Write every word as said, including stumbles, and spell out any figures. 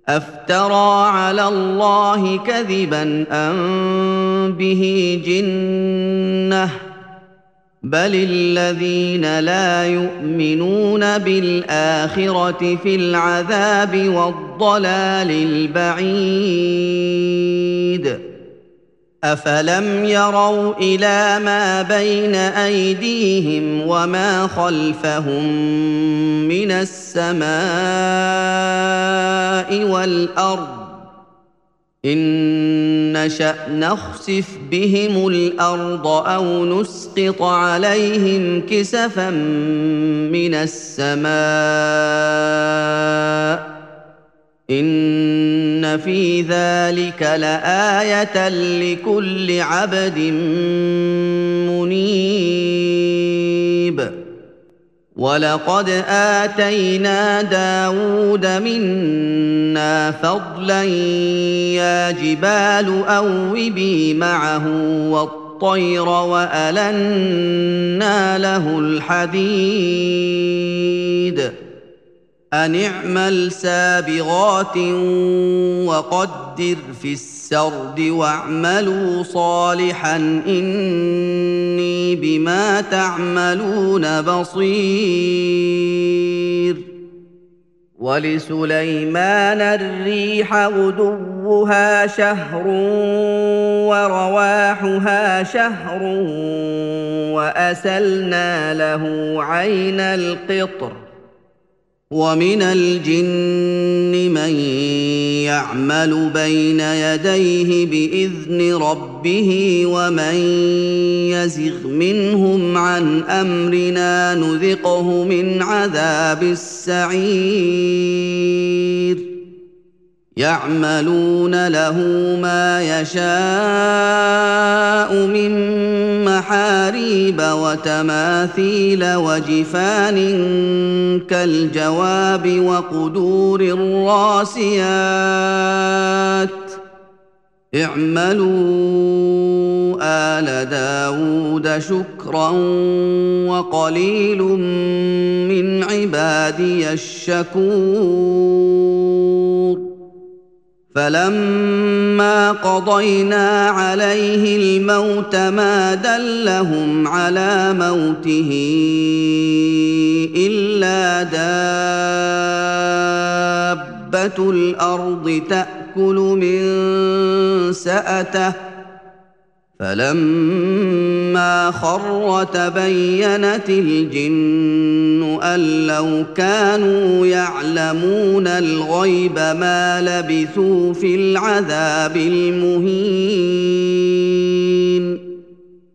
أفترى على الله كذبا أم به جنة بل الذين لا يؤمنون بالآخرة في العذاب والضلال البعيد أفلم يروا إلى ما بين أيديهم وما خلفهم من السماء والأرض إن نشأ نخسف بهم الأرض أو نسقط عليهم كسفا من السماء إن في ذلك لآية لكل عبد منيب ولقد آتينا داود منا فضلا يا جبال أوبي معه والطير وألنا له الحديد أن اعمل سابغات وقدر في السرد واعملوا صالحا إني بما تعملون بصير ولسليمان الريح غدوها شهر ورواحها شهر وأسلنا له عين القطر ومن الجن من يعمل بين يديه بإذن ربه ومن يزغ منهم عن أمرنا نذقه من عذاب السعير يعملون له ما يشاء من محاريب وتماثيل وجفان كالجواب وقدور الراسيات اعملوا آل داود شكرا وقليل من عبادي الشكور فلما قضينا عليه الموت ما دلهم على موته إلا دابة الأرض تأكل من سأته فلما خر تبينت الجن أن لو كانوا يعلمون الغيب ما لبثوا في العذاب المهين